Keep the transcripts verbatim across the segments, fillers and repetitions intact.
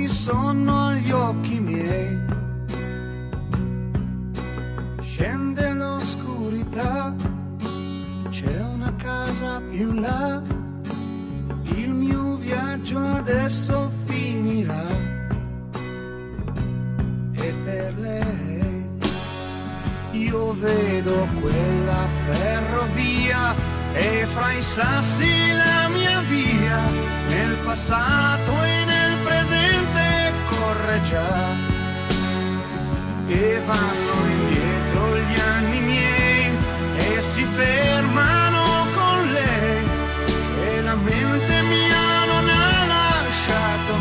di sonno agli occhi miei. Scende l'oscurità, c'è una casa più là, il mio viaggio adesso finirà. E per lei io vedo quella ferrovia e fra i sassi la mia via, nel passato e nel presente corre già. E vanno indietro gli anni miei e si fermano con lei, e la mente mia non ha lasciato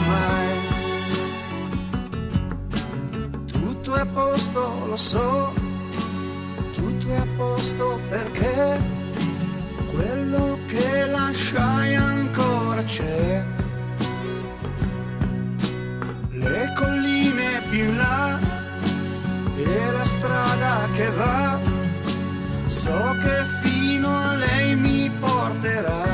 mai. Tutto è a posto, lo so, tutto è a posto perché quello che lasciai ancora c'è. Le colline più in là e la strada che va, so che fino a lei mi porterà.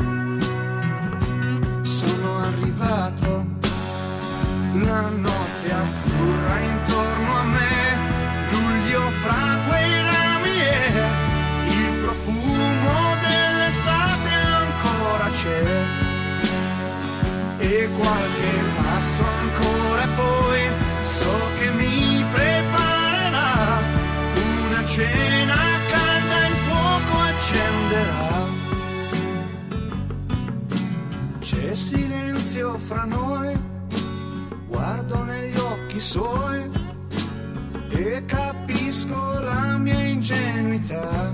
Sono arrivato, la notte azzurra intorno a me, luglio fra quei rami e il profumo dell'estate ancora c'è. E qualche passo ancora e poi so che mi preparerà una cena calda, il fuoco accenderà. C'è silenzio fra noi, guardo negli occhi suoi e capisco la mia ingenuità.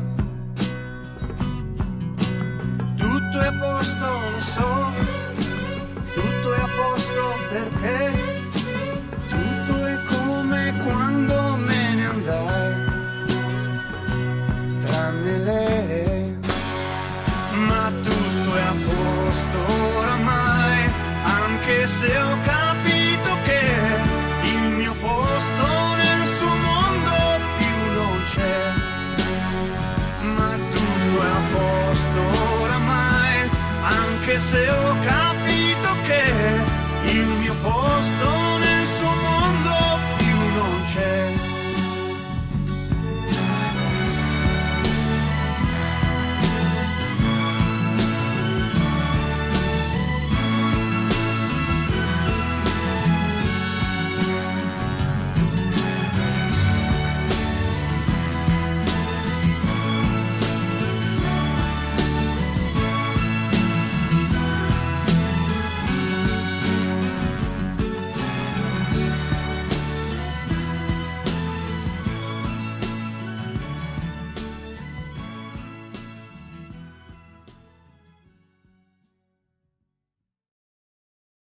Tutto è a posto, lo so, tutto è a posto perché tutto è come quando me ne andai, tranne lei. Ma tutto è a posto oramai, anche se ho capito che il mio posto nel suo mondo più non c'è. Ma tutto è a posto oramai, anche se ho